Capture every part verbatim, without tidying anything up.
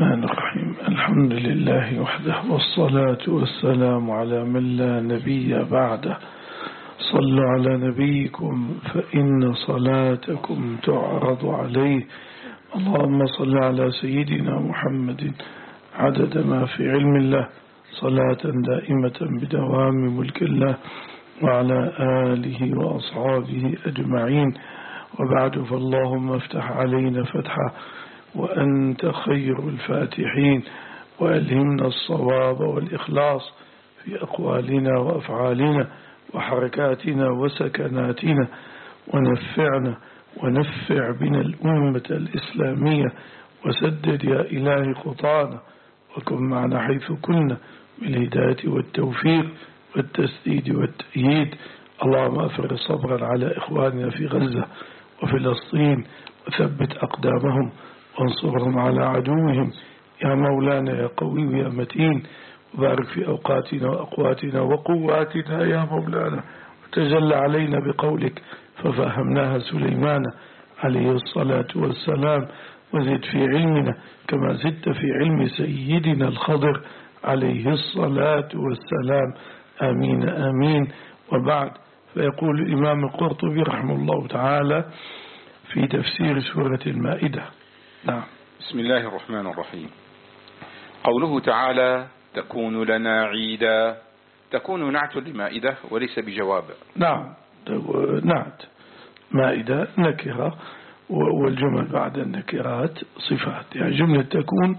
الرحمن الرحيم. الحمد لله وحده، والصلاة والسلام على من لا نبي بعده. صلوا على نبيكم فإن صلاتكم تعرض عليه. اللهم صل على سيدنا محمد عدد ما في علم الله، صلاة دائمة بدوام ملك الله، وعلى آله وأصحابه أجمعين. وبعد، فاللهم افتح علينا فتحا وأنت خير الفاتحين، وألهمنا الصواب والإخلاص في أقوالنا وأفعالنا وحركاتنا وسكناتنا، ونفعنا ونفع بنا الأمة الإسلامية، وسدد يا إلهي خطانا، وكن معنا حيث كنا بالهداية والتوفيق والتسديد والتأييد. اللهم أفرغ صبرا على إخواننا في غزة وفلسطين، وثبت أقدامهم وانصرهم على عدوهم يا مولانا يا قوي يا متين. وبارك في أوقاتنا وأقواتنا وقواتنا يا مولانا، وتجلى علينا بقولك ففهمناها سليمان عليه الصلاة والسلام، وزد في علمنا كما زدت في علم سيدنا الخضر عليه الصلاة والسلام. آمين آمين. وبعد، فيقول الإمام القرطبي رحمه الله تعالى في تفسير سورة المائدة. نعم. بسم الله الرحمن الرحيم. قوله تعالى تكون لنا عيدا، تكون نعت لمائدة وليس بجواب. نعم، نعت مائدة نكرة، والجمل بعد النكرات صفات، يعني جملة تكون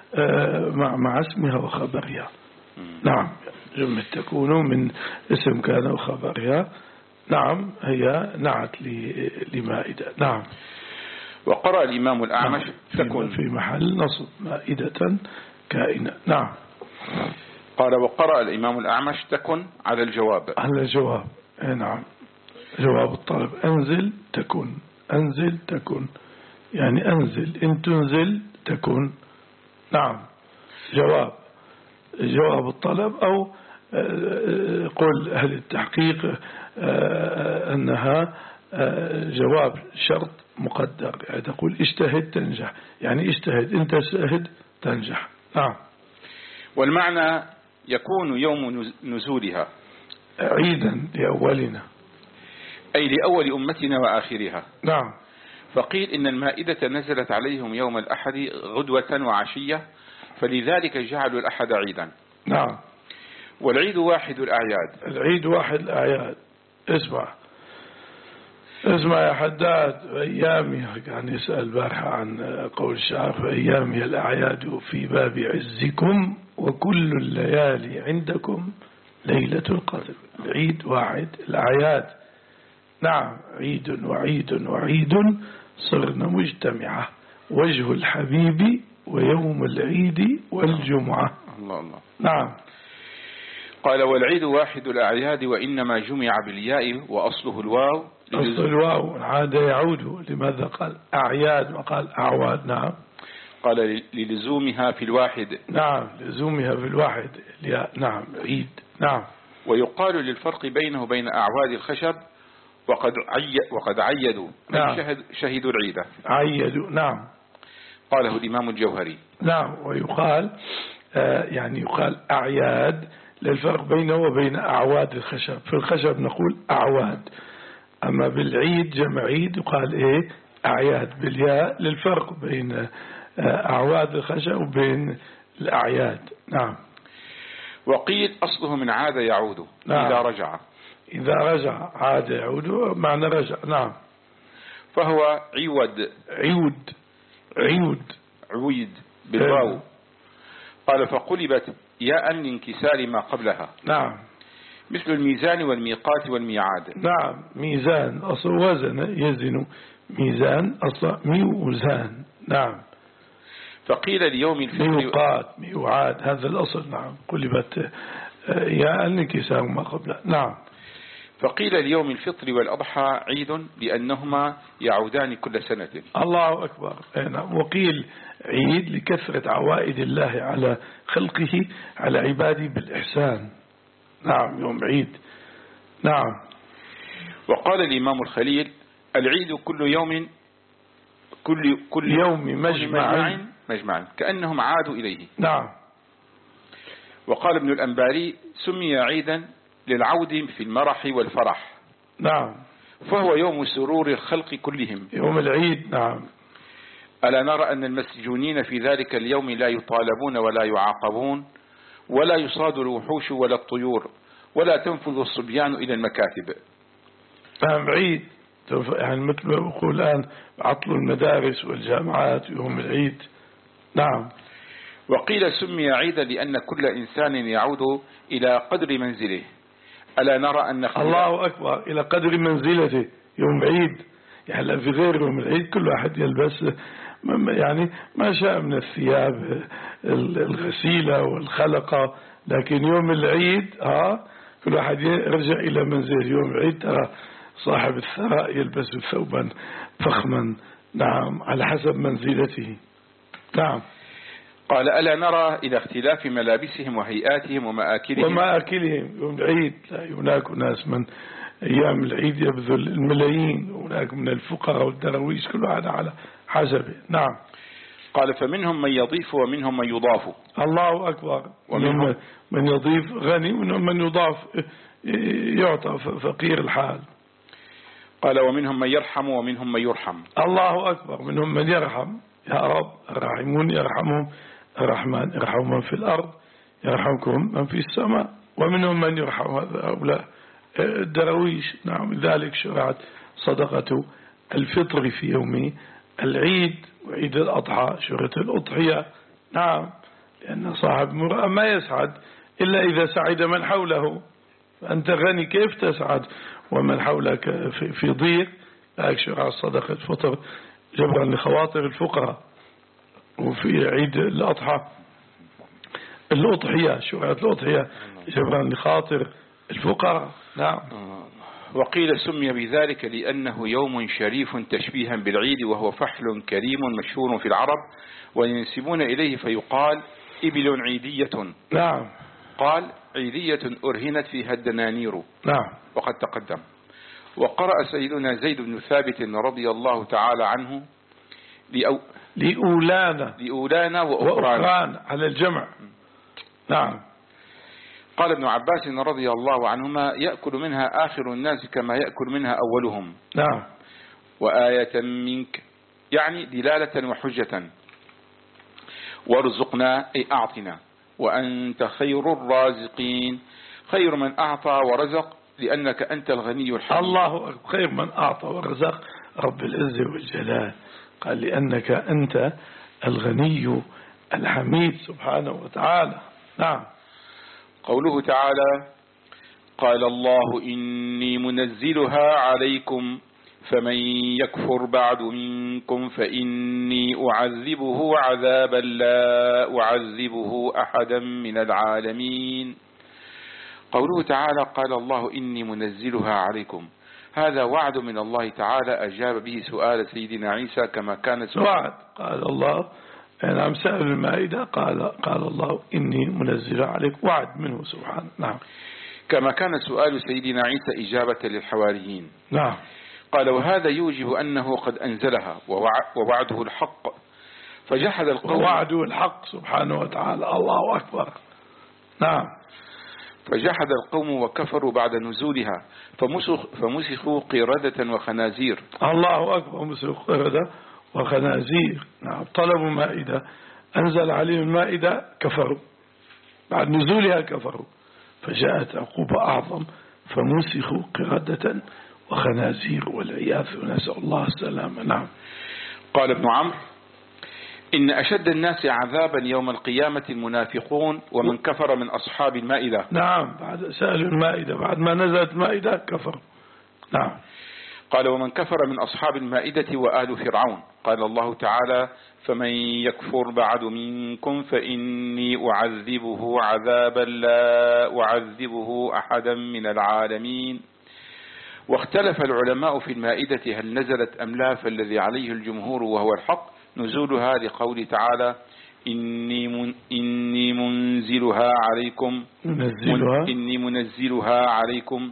مع مع اسمها وخبرها. نعم، جملة تكون من اسم كان وخبرها. نعم، هي نعت لمائدة. نعم. وقرأ الإمام الأعمش نعم. تكون في محل نصب مائدة كائنة. نعم. قال وقرأ الإمام الأعمش تكن على الجواب. على الجواب. نعم، جواب الطلب. أنزل تكن، أنزل تكن، يعني أنزل، إن تنزل تكن. نعم، جواب جواب الطلب. أو قل أهل التحقيق أنها جواب شرط مقدر، يعني تقول اجتهد تنجح، يعني اجتهد، انت تجتهد تنجح. نعم. والمعنى يكون يوم نزولها عيدا لأولنا، أي لأول أمتنا وآخرها. نعم. فقيل إن المائدة نزلت عليهم يوم الأحد غدوة وعشية، فلذلك جعلوا الأحد عيدا. نعم. والعيد واحد الأعياد. العيد واحد الأعياد. اسمع اسمع يا حداد، أيامي كان يسأل بارحة عن قول الشعر أيامي الأعياد في باب عزكم، وكل الليالي عندكم ليلة القدر. العيد واحد الأعياد. نعم، عيد وعيد وعيد صرنا مجتمعة، وجه الحبيب ويوم العيد والجمعة. الله الله. نعم. قال والعيد واحد الأعياد، وإنما جمع بالياء وأصله الواو. أصل الواو عاد يعود، لماذا قال أعياد وقال أعواد؟ نعم. قال للزومها في الواحد. نعم، لزومها في الواحد الياء. نعم، عيد. نعم. ويقال للفرق بينه وبين أعواد الخشب وقد عي وقد عيدوا. نعم. شهد شهدوا العيدة. عيدوا. نعم. قاله الإمام الجوهري. نعم. ويقال آه يعني يقال أعياد للفرق بينه وبين أعواد الخشب. في الخشب نقول أعواد، أما بالعيد جمع عيد يقال إيه أعياد بالياء، للفرق بين أعواد الخشب وبين الأعياد. نعم. وقيل أصله من عاد يعود. نعم. إذا رجع إذا رجع عاد يعود، معنى رجع. نعم. فهو عود عود عود عويد بالواو. قال فقلبت ياء لانكسار ما قبلها. نعم. مثل الميزان والميقات والميعاد. نعم، ميزان أصل وزن يزن، ميزان أصل ميوزان. نعم. فقيل ليوم الفطر ميقات ميوعاد، هذا الأصل. نعم، قلبت ياء لانكسار ما قبلها. نعم. فقيل اليوم الفطر والأضحى عيد لأنهما يعودان كل سنة. الله أكبر. وقيل عيد لكثرة عوائد الله على خلقه على عباده بالإحسان. نعم، يوم عيد. نعم. وقال الإمام الخليل العيد كل يوم كل كل يوم مجمع مجمعا كأنهم عادوا إليه. نعم. وقال ابن الأنباري سمي عيدا للعود في المرح والفرح. نعم. فهو يوم سرور الخلق كلهم، يوم العيد. نعم. ألا نرى أن المسجونين في ذلك اليوم لا يطالبون ولا يعاقبون، ولا يصاد الوحوش ولا الطيور، ولا تنفذ الصبيان إلى المكاتب. نعم عيد، يعني مثل ما بقول الآن عطلوا المدارس والجامعات يوم العيد. نعم. وقيل سمي عيدا لأن كل إنسان يعود إلى قدر منزله. ألا نرى أن الله أكبر، إلى قدر منزلته يوم عيد. يعني في غير يوم العيد كل واحد يلبس يعني ما شاء من الثياب الغسيلة والخلقة، لكن يوم العيد ها كل واحد يرجع إلى منزله. يوم العيد ترى صاحب الثراء يلبس ثوبا فخما، نعم، على حسب منزلته. نعم. قال ألا نرى إلى اختلاف ملابسهم وهيئاتهم ومآكلهم ومآكلهم يوم العيد. لا، هناك ناس من أيام العيد يبذل الملايين، وهناك من الفقراء والدرويش كل واحد على حسبه. نعم. قال فمنهم من يضيف ومنهم من يضاف. الله أكبر. ومنهم من يضيف غني ومنهم من يضاف يعطى فقير الحال. قال ومنهم من يرحم ومنهم من يرحم. الله أكبر. منهم من يرحم، يا رب الراحمون يرحمهم الرحمن، يرحم من في الأرض يرحمكم من في السماء. ومنهم من يرحم هؤلاء الدرويش. نعم. لذلك شرعت صدقة الفطر في يوم العيد وعيد الأضحى، شرعت الأضحية. نعم. لأن صاحب مرأة ما يسعد إلا إذا سعد من حوله، فأنت غني كيف تسعد ومن حولك في ضيق؟ لذلك شرعت صدقة فطر جبرا لخواطر الفقراء. وفي عيد الأضحى الأضحية، شرعت الأضحية جبرا لخاطر الفقراء. نعم. وقيل سمي بذلك لأنه يوم شريف تشبيها بالعيد، وهو فحل كريم مشهور في العرب وينسبون إليه فيقال إبل عيدية. نعم. قال عيدية أرهنت فيها الدنانير. نعم. وقد تقدم. وقرأ سيدنا زيد بن ثابت رضي الله تعالى عنه لأو لأولانا لأولانا وأخران على الجمع. نعم. قال ابن عباس رضي الله عنهما يأكل منها آخر الناس كما يأكل منها أولهم. نعم. وآية منك يعني دلالة وحجة. وارزقنا أي أعطنا، وأنت خير الرازقين، خير من أعطى ورزق لأنك أنت الغني الحميد. الله خير من أعطى ورزق رب العزة والجلال، قال لأنك أنت الغني الحميد سبحانه وتعالى. نعم. قوله تعالى قال الله إني منزلها عليكم فمن يكفر بعد منكم فإني أعذبه عذابا لا أعذبه أحدا من العالمين. قوله تعالى قال الله إني منزلها عليكم، هذا وعد من الله تعالى أجاب به سؤال سيدنا عيسى كما كان سؤال. وعد قال الله، نعم، سأل المائدة قال قال الله إني منزل عليك، وعد منه سبحانه. نعم. كما كان سؤال سيدنا عيسى إجابة للحواريين. نعم. قال وهذا يوجب أنه قد أنزلها ووعده الحق، فجحد القوم. ووعده الحق سبحانه وتعالى. الله أكبر. نعم. فجحد القوم وكفروا بعد نزولها فمسخوا قردة وخنازير. الله أكبر. مسخوا قردة وخنازير. نعم. طلبوا مائدة، أنزل عليهم المائدة، كفروا بعد نزولها، كفروا، فجاءت عقوبة أعظم فمسخوا قردة وخنازير والعياذ، نسأل الله السلامة. نعم. قال ابن عمرو إن أشد الناس عذابا يوم القيامة المنافقون ومن كفر من أصحاب المائدة. نعم. بعد سألوا المائدة، بعد ما نزلت المائدة كفر. نعم. قال ومن كفر من أصحاب المائدة وآل فرعون. قال الله تعالى فمن يكفر بعد منكم فإني أعذبه عذابا لا أعذبه أحدا من العالمين. واختلف العلماء في المائدة هل نزلت أم لا، فالذي عليه الجمهور وهو الحق نزولها لقول تعالى إني, من إني منزلها عليكم منزلها. إني منزلها عليكم.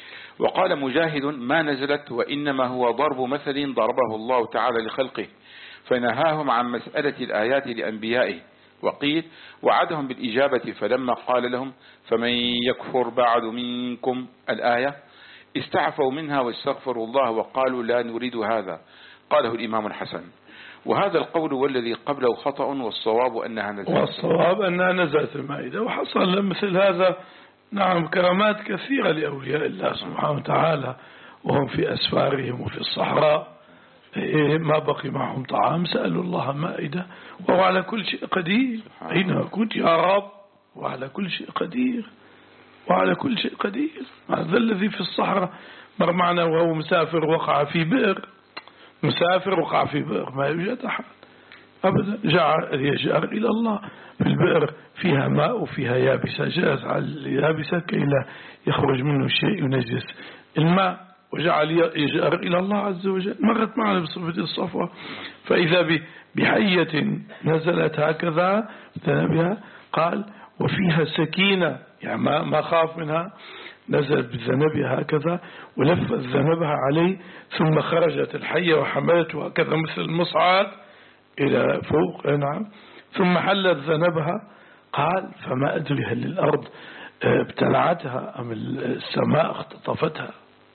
وقال مجاهد ما نزلت وإنما هو ضرب مثل ضربه الله تعالى لخلقه، فنهاهم عن مسألة الآيات لأنبيائه. وقيل وعدهم بالإجابة فلما قال لهم فمن يكفر بعد منكم الآية استعفوا منها واستغفروا الله وقالوا لا نريد هذا. قاله الإمام الحسن. وهذا القول والذي قبله خطأ والصواب أنها نزلت والصواب أنها نزلت المائدة. وحصل مثل هذا نعم كرامات كثيرة لأولياء الله سبحانه وتعالى وهم في أسفارهم وفي الصحراء ما بقي معهم طعام سألوا الله مائدة وهو على كل شيء قدير. أين كنت يا رب وعلى كل شيء قدير وعلى كل شيء قدير. هذا الذي في الصحراء مر معنا وهو مسافر وقع في بئر. مسافر وقع في بئر ما يوجد أحد أبدا. جعل يجأر إلى الله في البئر فيها ماء وفيها يابسة جاز على اليابسة كي لا يخرج منه شيء ينجس الماء وجعل يجأر إلى الله عز وجل. مرت معنا بصفة الصفوة فإذا بحية نزلت هكذا بذنبها قال وفيها سكينة يعني ما ما خاف منها نزلت بذنبها هكذا ولفت ذنبها عليه ثم خرجت الحية وحملته هكذا مثل المصعد إلى فوق. نعم ثم حلت ذنبها قال فما أدري هل الأرض ابتلعتها أم السماء اختطفتها.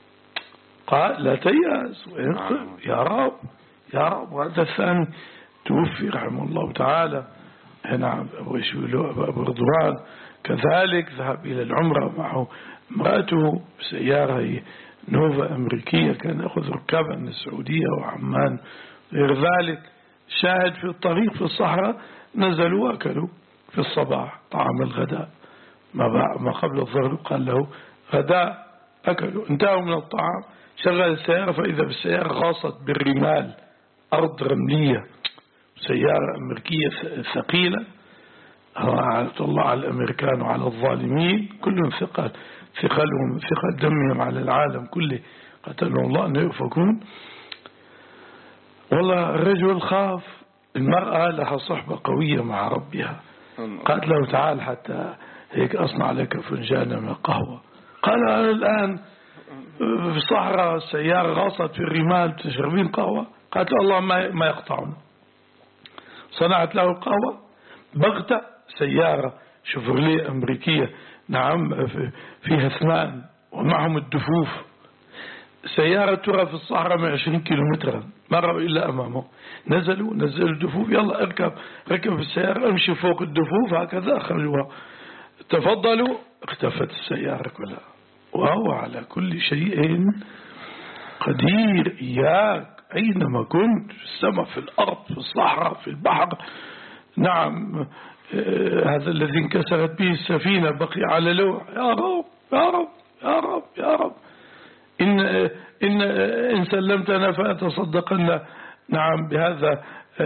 قال لا تيأس يا رب يا رب. وهذا الثاني توفي رحمه الله تعالى. نعم أبو رضوان كذلك ذهب إلى العمرة معه امرأته بسيارة نوفا أمريكية كان يأخذ ركابا من السعودية وعمان غير ذلك. شاهد في الطريق في الصحراء نزلوا وأكلوا في الصباح طعام الغداء ما قبل الظهر قال له غداء أكلوا انتهوا من الطعام شغل السيارة فإذا بالسيارة غاصت بالرمال أرض رملية سيارة أمريكية ثقيلة. رعاية الله على الأمريكان وعلى الظالمين كلهم ثقل ثقلهم ثقل دمهم على العالم كله قتلهم الله أن يؤفكون. والله الرجل خاف. المرأة لها صحبة قوية مع ربها قالت له تعال حتى هيك أصنع لك فنجانا من القهوة. قال أنا الآن في الصحراء السيارة غاصت في الرمال تشربين قهوة. قالت له الله ما ما يقطعنا. صنعت له القهوة بغتة سيارة شوفرليه أمريكية نعم فيها اثنان ومعهم الدفوف. سيارة ترى في الصحراء من عشرين كيلومترا مروا إلا أمامه نزلوا نزلوا الدفوف يلا اركب ركب في السيارة امشي فوق الدفوف هكذا أخرجوها تفضلوا اختفت السيارة كلها. وهو على كل شيء قدير. إياك أينما كنت في السماء في الأرض في الصحراء في البحر. نعم هذا الذي انكسرت به السفينة بقي على لوح يا رب يا رب يا رب يا رب إن, إن, إن سلمتنا فأتصدقن نعم بهذا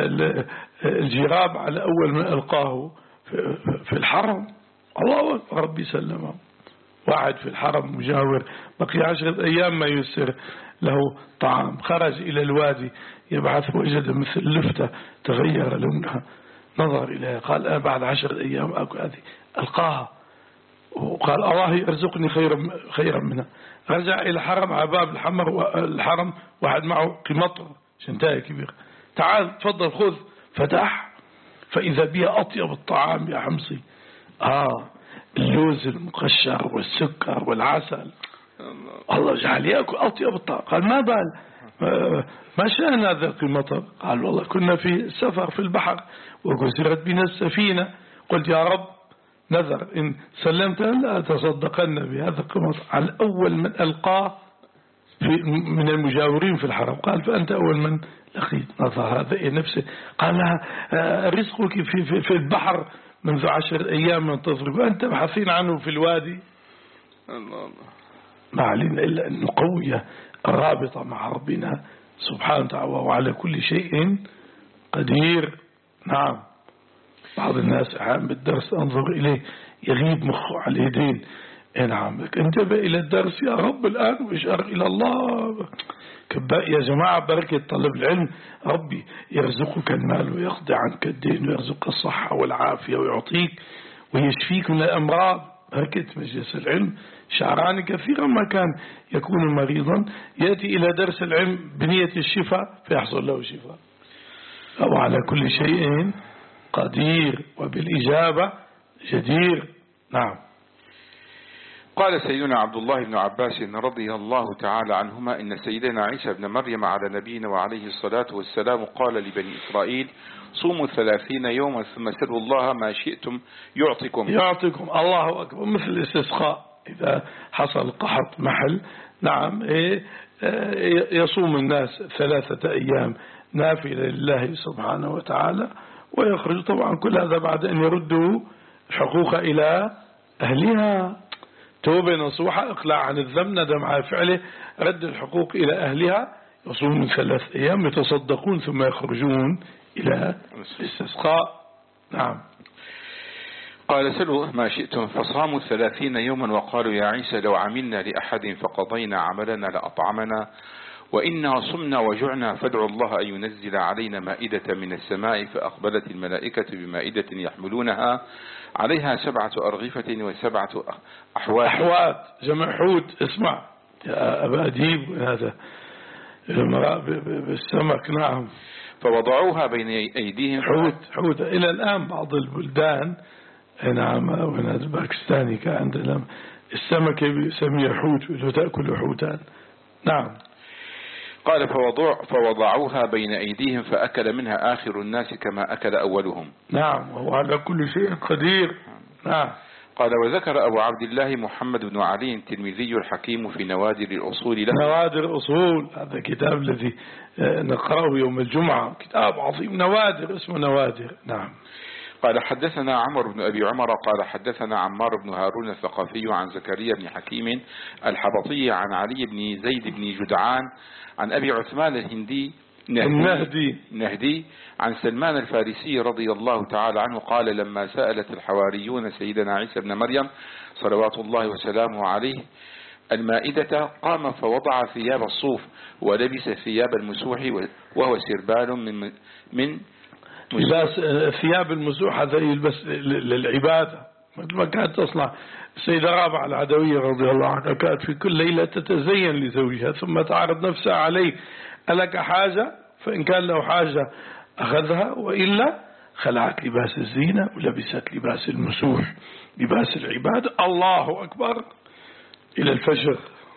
الجراب على أول من ألقاه في الحرم. الله ربي سلمه. واحد في الحرم مجاور بقي عشرة أيام ما يسر له طعام خرج إلى الوادي يبحث وجد مثل لفتة تغير لونها نظر إليها قال أنا بعد عشرة أيام أكو هذه ألقاها وقال الله يرزقني خيرا خيرا منها. رجع إلى حرم على باب الحمر الحرم واحد معه قمطر شنتاية كبيرة تعال تفضل خذ فتح فإذا بها أطيب الطعام يا حمصي آه اللوز المقشر والسكر والعسل. الله جعل يأكل أطيب الطعام. قال ما بال ما شأن هذا القمطر. قال والله كنا في سفر في البحر وكسرت بنا السفينة قلت يا رب نذر إن سلمت لا تصدقن بهذا القمطر على أول من ألقاه في من المجاورين في الحرم. قال فأنت أول من لقيت. نظر هذا إيه نفسه قال لها رزقك في, في, في البحر منذ عشر أيام من تضرب وأنت بحثين عنه في الوادي. الله الله. ما علينا إلا أن نقوي الرابطة مع ربنا سبحانه وتعالى وعلى كل شيء قدير. نعم بعض الناس أحيانا بالدرس أنظر إليه يغيب مخه على اليدين. نعم انتبه إلى الدرس يا رب الآن وإشار إلى الله. يا جماعة بركة طلب العلم ربي يرزقك المال ويقضي عنك الدين ويرزقك الصحة والعافية ويعطيك ويشفيك من الأمراض. بركة مجلس العلم. شعران كثيرا ما كان يكون مريضا يأتي إلى درس العلم بنية الشفاء فيحصل له شفاء. أو على كل شيء قدير وبالإجابة جدير. نعم. قال سيدنا عبد الله بن عباس رضي الله تعالى عنهما إن سيدنا عيسى بن مريم على نبينا وعليه الصلاة والسلام قال لبني إسرائيل صوموا ثلاثين يوما ثم سلوا الله ما شئتم يعطيكم يعطيكم. الله أكبر. مثل الاستسقاء إذا حصل قحط محل، نعم، يصوم الناس ثلاثة أيام نافلة لله سبحانه وتعالى ويخرج. طبعا كل هذا بعد أن يردوا الحقوق إلى أهلها، توبة نصوحة، إقلاع عن الذنب، ندم على فعله، رد الحقوق إلى أهلها، يصومون ثلاث أيام يتصدقون ثم يخرجون إلى الاستسقاء. نعم. قال سلوا ما شئتم فصاموا ثلاثين يوما وقالوا يا عيسى لو عملنا لأحد فقضينا عملنا لأطعمنا وإنا صمنا وجعنا فادعوا الله أن ينزل علينا مائدة من السماء. فأقبلت الملائكة بمائدة يحملونها عليها سبعة أرغفة وسبعة أحوات. أحوات جمع حوت. اسمع يا أبا أديب، هذا بالسمك. نعم. فوضعوها بين أيديهم. حوت حوت إلى الآن بعض البلدان، نعم، وهنا الباكستاني كان عندنا السمكة يسميه حوت وتأكل حوتان. نعم. قال فوضع فوضعوها بين أيديهم فأكل منها آخر الناس كما أكل أولهم. نعم، وهو على كل شيء قدير. نعم. قال وذكر أبو عبد الله محمد بن علي الترمذي الحكيم في نوادر الأصول له. نوادر الأصول، هذا كتاب الذي نقرأه يوم الجمعة، كتاب عظيم، نوادر، اسمه نوادر. نعم. قال حدثنا عمر بن أبي عمر قال حدثنا عمار بن هارون الثقفي عن زكريا بن حكيم الحبطي عن علي بن زيد بن جدعان عن أبي عثمان الهندي النهدي النهدي عن سلمان الفارسي رضي الله تعالى عنه قال لما سألت الحواريون سيدنا عيسى بن مريم صلوات الله وسلامه عليه المائدة قام فوضع ثياب الصوف ولبس ثياب المسوح وهو سربال من من لباس ثياب المسوح هذا يلبس للعبادة، مثل ما كانت تصنع السيدة رابعة العدوية رضي الله عنها، كانت في كل ليلة تتزين لزوجها ثم تعرض نفسها عليه، ألك حاجة؟ فإن كان له حاجة أخذها، وإلا خلعت لباس الزينة ولبست لباس المسوح، لباس العبادة. الله أكبر. إلى الفجر،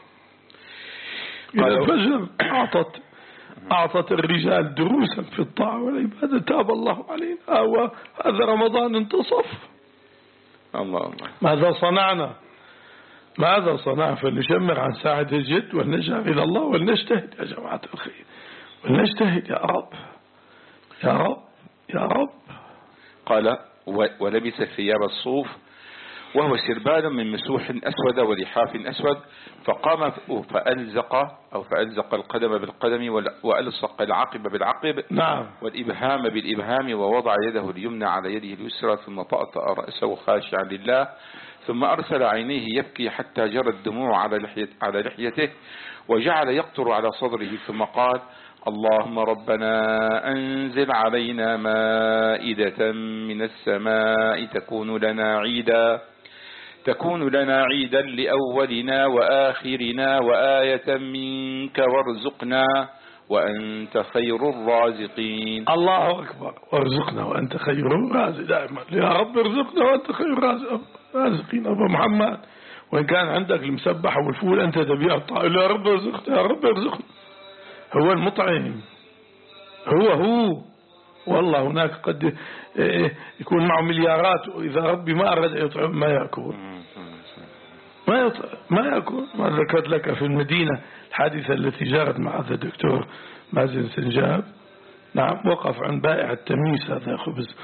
إلى الفجر أعطت أعطت الرجال دروسا في الطاعة والعبادة، تاب الله علينا، وهذا رمضان انتصف. الله الله. ماذا صنعنا؟ ماذا صنعنا؟ فلنشمر عن ساعة الجد ولنجعل إلى الله ولنجتهد يا جماعة الخير، ولنجتهد يا رب يا رب يا رب. قال ولبس ثياب الصوف وهو سربال من مسوح أسود ولحاف أسود، فقام فألزق أو فألزق القدم بالقدم وألصق العقب بالعقب، نعم، والإبهام بالإبهام، ووضع يده اليمنى على يده اليسرى، ثم طأطأ رأسه خاشعا لله، ثم أرسل عينيه يبكي حتى جرت الدموع على لحية على لحيته، وجعل يقطر على صدره، ثم قال اللهم ربنا أنزل علينا مائدة من السماء تكون لنا عيدا تكون لنا عيدا لأولنا وآخرنا وآية منك وارزقنا وأنت خير الرازقين. الله أكبر. وارزقنا وأنت خير الرازقين. دائما يا رب ارزقنا وأنت خير الرازقين. أبو محمد، وإن كان عندك المسبح والفول أنت تبيع الطائل، يا رب ارزقنا يا رب ارزقنا. هو المطعم، هو هو والله هناك قد يكون معه مليارات، وإذا ربي ما أراد يطعم ما يأكل ما يطعم ما يأكل. ما ذكرت لك في المدينة الحادثة التي جرت مع هذا الدكتور مازن سنجاب، نعم، وقف عن بائع التميس هذا خبز،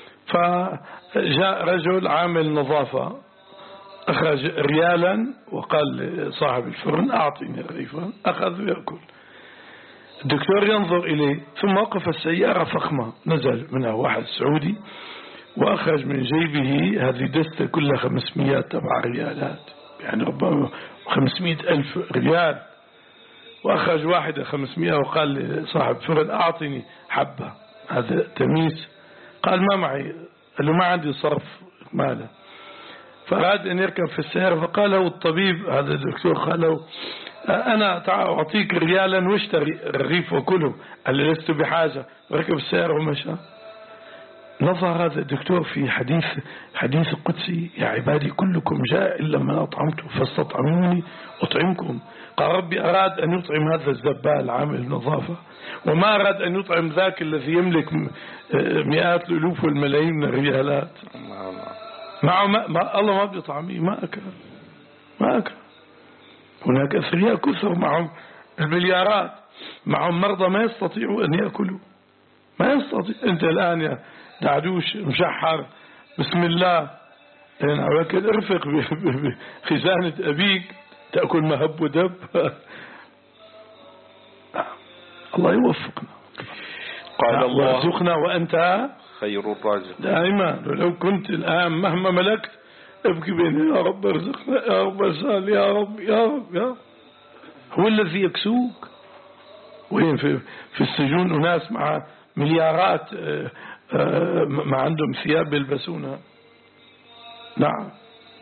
فجاء رجل عامل نظافة أخرج ريالا وقال لصاحب الفرن أعطيني رغيفا، أخذ ويأكل. الدكتور ينظر إليه، ثم وقف السيارة فخمة، نزل منها واحد سعودي وأخرج من جيبه هذه دستة كلها خمسمائة تبع ريالات، يعني ربما خمسمائة ألف ريال، وأخرج واحدة خمسمائة وقال لصاحب فرن أعطني حبة هذا تميس، قال ما معي، قال له ما عندي صرف ماله، فأراد أن يركب في السيارة، فقال له الطبيب هذا الدكتور قال له أنا أعطيك ريالا واشتري الرغيف وكله، قال لي لست بحاجة، وركب السيارة ومشى. نظر هذا الدكتور في حديث حديث قدسي: يا عبادي كلكم جاء إلا من أطعمته فاستطعموني أطعمكم. قال ربي أراد أن يطعم هذا الزبال عامل النظافة، وما أراد أن يطعم ذاك الذي يملك مئات الألوف والملايين من الريالات. معه ما ما الله ما بيطعميه، ما أكل ما أكل. هناك أثرياء كثر معهم المليارات، معهم مرضى ما يستطيعوا أن يأكلوا، ما يستطيع. أنت الآن يا دعدوش مشحر بسم الله، ولكن ارفق بخزانة أبيك تأكل مهب ودب. الله يوفقنا. قال الله: وارزقنا وأنت خير الرازق. دائما. ولو كنت الآن مهما ملكت ابكي بين يا رب ارزقنا، يا رب ارزقنا، يا رب يا رب يا رب. هو الذي يكسوك. وين في, في السجون أناس مع مليارات ما عندهم ثياب يلبسونها. نعم.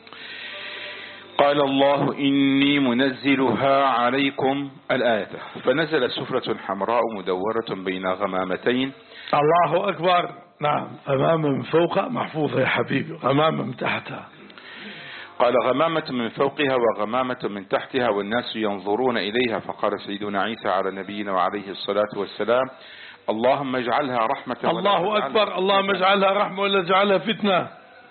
قال الله: إني منزلها عليكم الآية. فنزل سفرة حمراء مدورة بين غمامتين. الله أكبر. نعم. أمام من فوق محفوظة يا حبيبي، غمامة من تحتها. قال: غمامة من فوقها وغمامة من تحتها والناس ينظرون إليها. فقال سيدنا عيسى على نبينا وعليه الصلاة والسلام: اللهم اجعلها رحمة. الله أكبر. اللهم اجعلها رحمة ولا اجعلها فتنة.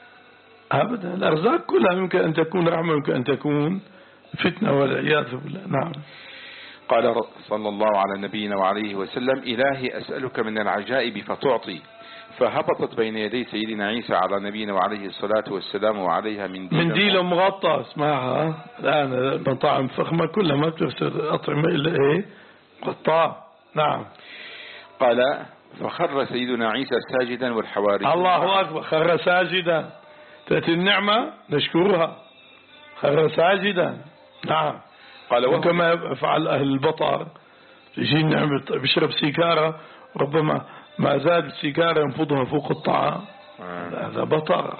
أبدا. الأرزاق كلها يمكن أن تكون رحمة، يمكن أن تكون فتنة والعياذ بالله. نعم. قال صلى الله على نبينا وعليه وسلم: إلهي أسألك من العجائب فتعطي. فهبطت بين يدي سيدنا عيسى على نبينا وعليه الصلاة والسلام وعليها منديل منديل مغطى. اسمعها الآن مطاعم فخمة كلها ما بتفسر أطعمة إلا إيه؟ غطاء. نعم. قال: فخر سيدنا عيسى ساجدا والحواري. الله أكبر. خر ساجدا. تأتي النعمة نشكرها. خر ساجدا. نعم. قال: وكما يفعل أهل البطر، يجي نعمة بيشرب سيجارة، ربما ما زاد السيجارة ينفضها فوق الطعام. آه. هذا بطر.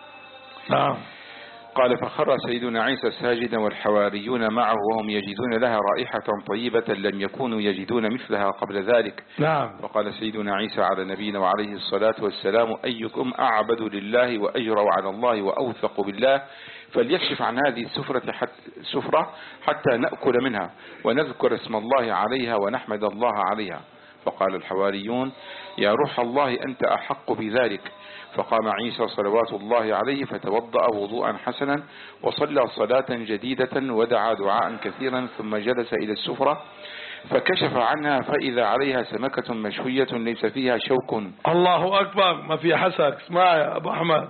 نعم. قال: فخر سيدنا عيسى ساجدا والحواريون معه وهم يجدون لها رائحة طيبة لم يكونوا يجدون مثلها قبل ذلك. نعم. فقال سيدنا عيسى على نبينا وعليه الصلاة والسلام: أيكم أعبد لله وأجرأ على الله وأوثق بالله فليكشف عن هذه السفرة حتى, سفرة حتى نأكل منها ونذكر اسم الله عليها ونحمد الله عليها. فقال الحواريون: يا روح الله أنت أحق بذلك. فقام عيسى صلوات الله عليه فتوضأ وضوءا حسنا وصلى صلاة جديدة ودعا دعاء كثيرا ثم جلس إلى السفرة فكشف عنها فإذا عليها سمكة مشوية ليس فيها شوك. الله أكبر. ما في حسك. اسمع يا أبو أحمد.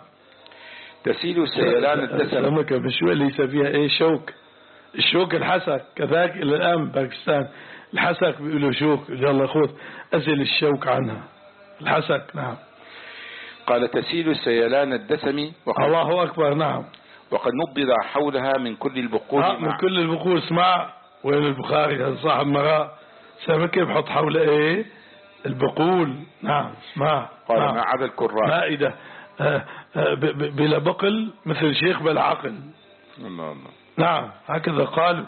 تسيل سيلان الدسم. سمكة مشوية ليس فيها أي شوك. الشوك الحسك كذاك إلى الآن باكستان الحسك بيقولوا شوك. يلا خذ أزل الشوك عنها. الحسك. نعم. قال: تسيل سيلان الدسم. الله أكبر. نعم. وقد نضد حولها من كل البقول. آه من كل البقول. اسمع وين البخاري هذا صاحب مراء سمكة بحط حول ايه البقول. نعم. اسمع. قال: نعم. ما عدا الكراء مائدة آه آه بلا بقل مثل شيخ بلا عقل. الله الله. نعم. هكذا قالوا.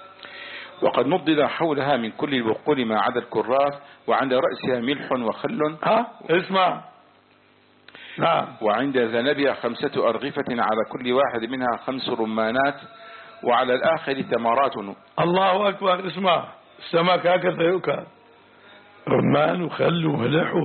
وقد نضد حولها من كل البقول ما عدا الكراث وعند رأسها ملح وخل. ها اسمع. نعم. وعند ذنبها خمسة أرغفة على كل واحد منها خمس رمانات وعلى الآخر تمرات. الله أكبر. اسمع. السمك هكذا يؤكل رمان وخل وملح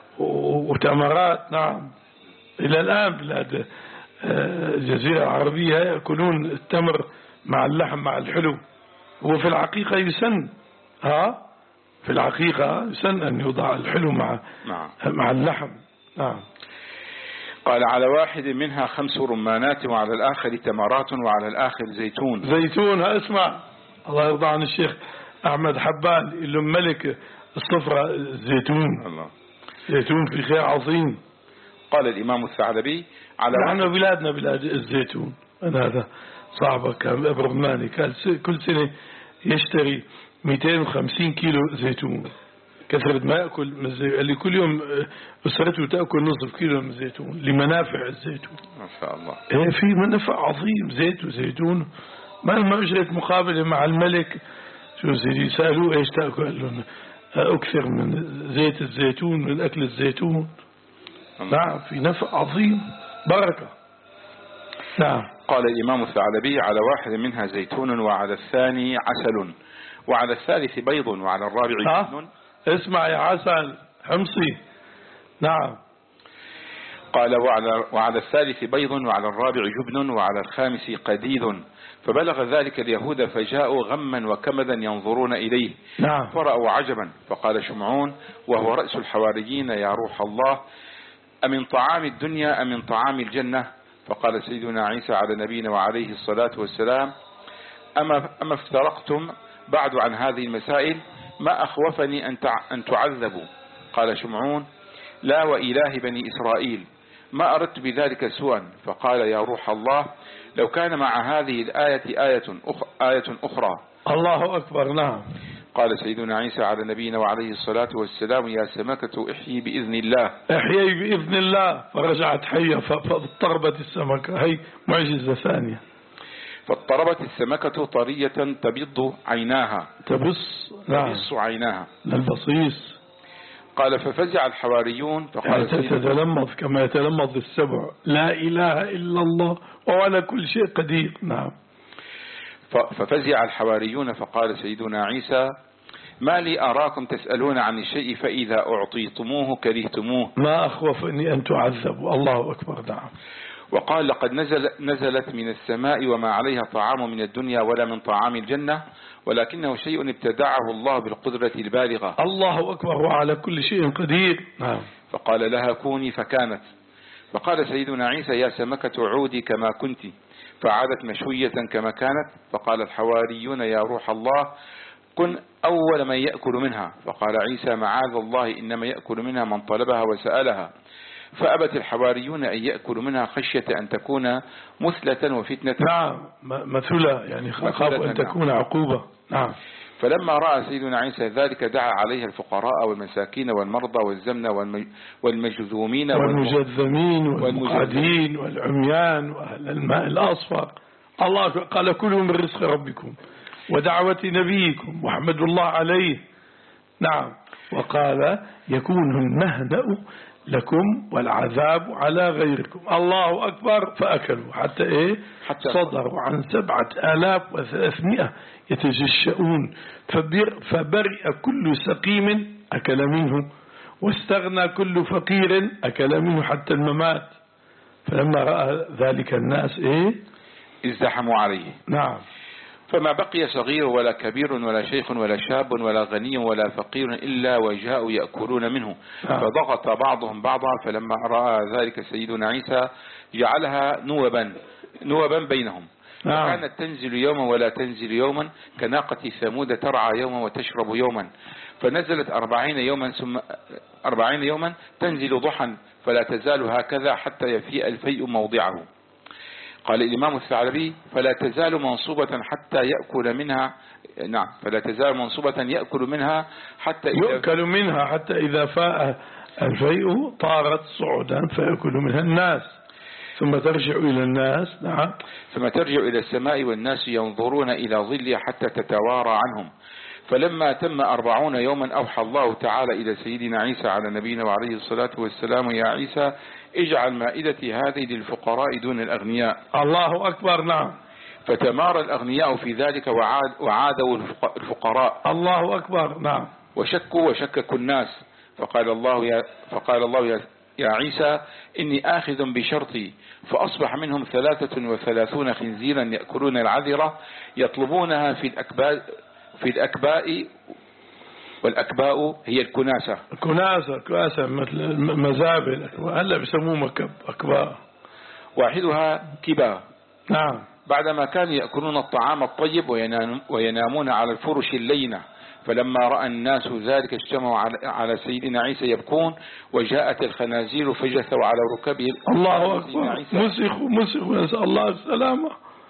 وتمرات. نعم. إلى الآن بلاد الجزيرة العربية يأكلون التمر مع اللحم مع الحلو. هو في الحقيقة يسن ها في الحقيقة يسن أن يوضع الحلو مع نعم. مع اللحم. نعم. قال: على واحد منها خمس رمانات وعلى الآخر تمرات وعلى الآخر زيتون. زيتون. اسمع. الله يرضى عن الشيخ أحمد حبان اللي ملك الصفرة الزيتون. الله. زيتون في خير عظيم. قال الإمام الثعلبي: على نحن بلادنا بلاد الزيتون. أنا هذا صاحبك كان أبرماني كان كل سنة يشتري مئتين وخمسين كيلو زيتون. كثرة ما يأكل من الزيتون اللي كل يوم أسرته تأكل نصف كيلو من الزيتون لمنافع الزيتون. ما شاء الله. إيه في منافع عظيم. زيت وزيتون ما ما اجرت مقابلة مع الملك، شو سيدي سألوه ايش تأكل، قال لهم اكثر من زيت الزيتون، من اكل الزيتون. نعم في نفع عظيم، بركة. نعم. قال الإمام الثعلبي: على واحد منها زيتون، وعلى الثاني عسل، وعلى الثالث بيض، وعلى الرابع جبن. اسمع يا عسل حمصي. نعم. قال: وعلى, وعلى الثالث بيض، وعلى الرابع جبن، وعلى الخامس قديد. فبلغ ذلك اليهود فجاءوا غما وكمدا ينظرون إليه. نعم. فرأوا عجبا، فقال شمعون وهو رأس الحواريين: يا روح الله، أمن طعام الدنيا أمن طعام الجنة؟ فقال سيدنا عيسى على نبينا وعليه الصلاة والسلام: أما, أما افترقتم بعد عن هذه المسائل؟ ما أخوفني أن تعذبوا. قال شمعون: لا وإله بني إسرائيل، ما أردت بذلك سوءا. فقال: يا روح الله، لو كان مع هذه الآية آية, أخ... آية أخرى. الله أكبر. نعم. قال سيدنا عيسى على نبينا وعليه الصلاة والسلام: يا سمكة احيي بإذن الله. احيي بإذن الله. فرجعت حية فاضطربت السمكة. هي معجزة ثانية. فاضطربت السمكة طرية تبض عيناها. تبص. نعم. تبص عيناها. البصيص. قال: ففزع الحواريون فقال: يعني تتلمض كما يتلمض السبع. لا إله إلا الله وهو على كل شيء قدير. نعم. ففزع الحواريون فقال سيدنا عيسى: ما لي أراكم تسألون عن الشيء فإذا أعطيتموه كرهتموه. ما أخوفني أن تعذبوا. الله أكبر. نعم. وقال: لقد نزل نزلت من السماء وما عليها طعام من الدنيا ولا من طعام الجنة، ولكنه شيء ابتدعه الله بالقدرة البالغة. الله أكبر وعلى كل شيء قدير. نعم. فقال لها: كوني، فكانت. فقال سيدنا عيسى: يا سمكة عودي كما كنت. فعادت مشوية كما كانت. فقال الحواريون: يا روح الله، كن أول من يأكل منها. فقال عيسى: معاذ الله، إنما يأكل منها من طلبها وسألها. فأبت الحواريون أن يأكلوا منها خشية أن تكون مثلة وفتنة. نعم. مثلة، يعني خافوا أن تكون عقوبة. نعم. فلما رأى سيدنا عيسى ذلك دعا عليها الفقراء والمساكين والمرضى والزمن والمجذومين والمجذمين والمقعدين والعميان وأهل الماء الأصفر. الله قال: كلوا من رزق ربكم ودعوة نبيكم واحمدوا الله عليه. نعم. وقال: يكون المهنأ لكم والعذاب على غيركم. الله أكبر. فأكلوا حتى إيه حتى صدروا عن سبعة آلاف وثلاثمائة يتجشؤون. فبرئ كل سقيم أكل منه، واستغنى كل فقير أكل منه حتى الممات. فلما رأى ذلك الناس إيه ازدحموا عليه. نعم. فما بقي صغير ولا كبير ولا شيخ ولا شاب ولا غني ولا فقير إلا وجاءوا يأكلون منه. نعم. فضغط بعضهم بعضا. فلما رأى ذلك سيدنا عيسى جعلها نوبا نوبا بينهم. نعم. فكانت تنزل يوما ولا تنزل يوما، كناقة ثمود ترعى يوما وتشرب يوما. فنزلت أربعين يوما ثم أربعين يوما تنزل ضحا، فلا تزال هكذا حتى يفيء الفيء موضعه. قال الإمام الثعلبي: فلا تزال منصوبة حتى يأكل منها. نعم. فلا تزال منصوبة يأكل منها حتى إذا يأكل منها حتى إذا فاء الفيء طارت صعدا فيأكل منها الناس، ثم ترجع إلى الناس. نعم. ثم ترجع إلى السماء والناس ينظرون إلى ظلها حتى تتوارى عنهم. فلما تم أربعون يوما أوحى الله تعالى إلى سيدنا عيسى على نبينا وعليه الصلاة والسلام: يا عيسى، اجعل مائدتي هذه للفقراء دون الأغنياء. الله أكبر. نعم. فتمارى الأغنياء في ذلك وعاد وعادوا الفقراء. الله أكبر. نعم. وشكوا وشككوا الناس. فقال الله يا فقال الله يا يا عيسى: إني آخذ بشرطي. فأصبح منهم ثلاثة وثلاثون خنزيرا يأكلون العذرة يطلبونها في الأكباء في الأكباء والأكباء هي الكناسة. الكناسة كناسة مثل مزابل، هلا بيسموه مكب أكباء. واحدها كبا. نعم. بعدما كانوا يأكلون الطعام الطيب وينامون على الفرش اللينة. فلما رأى الناس ذلك اجتمعوا على سيدنا عيسى يبكون، وجاءت الخنازير فجثوا على ركبهم. الله أكبر. مسخوا مسخوا نسأل الله السلامة.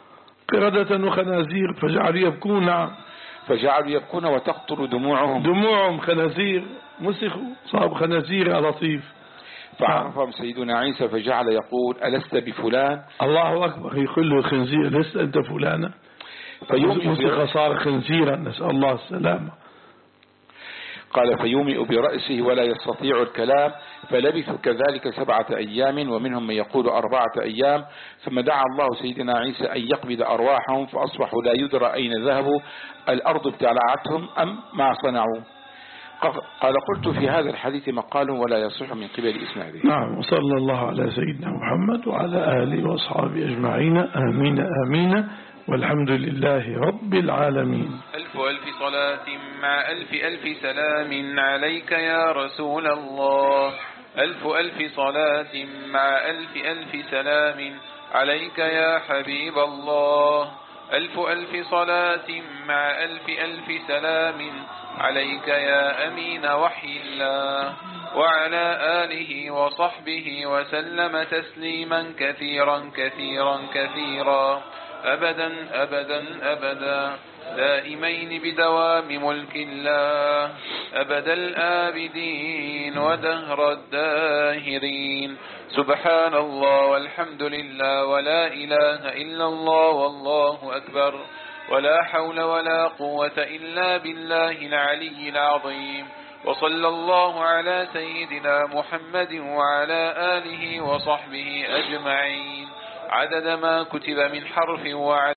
قردة وخنازير فجعلوا يبكون. نعم. فجعلوا يبكون وتقطر دموعهم دموعهم خنازير، مسخوا صاب خنازير يا لطيف. فعرفهم سيدنا عيسى فجعل يقول: ألست بفلان؟ الله أكبر. يقول له الخنزير: لست أنت فلانا؟ فيومئ صار خنزيرا، نسأل الله السلامة. قال فيومئ برأسه ولا يستطيع الكلام، فلبثوا كذلك سبعة أيام، ومنهم من يقول أربعة أيام. ثم دعا الله سيدنا عيسى أن يقبض أرواحهم، فأصبحوا لا يدرى أين ذهبوا، الأرض ابتلعتهم أم ما صنعوا. قال قلت في هذا الحديث مقال ولا يصح من قبل إسناده. نعم. وصلى الله على سيدنا محمد وعلى آله وأصحابه أجمعين، آمين آمين، والحمد لله رب العالمين. ألف ألف صلاة مع ألف ألف سلام عليك يا رسول الله. ألف ألف صلاة مع ألف ألف سلام عليك يا حبيب الله. ألف ألف صلاة مع ألف ألف سلام عليك يا أمين وحي الله، وعلى آله وصحبه وسلم تسليما كثيرا كثيرا كثيرا، أبدا أبدا أبدا، دائمين بدوام ملك الله، أبد الآبدين ودهر الداهرين. سبحان الله والحمد لله ولا إله إلا الله والله أكبر، ولا حول ولا قوة إلا بالله العلي العظيم. وصلى الله على سيدنا محمد وعلى آله وصحبه أجمعين عدد ما كتب من حرف وعدد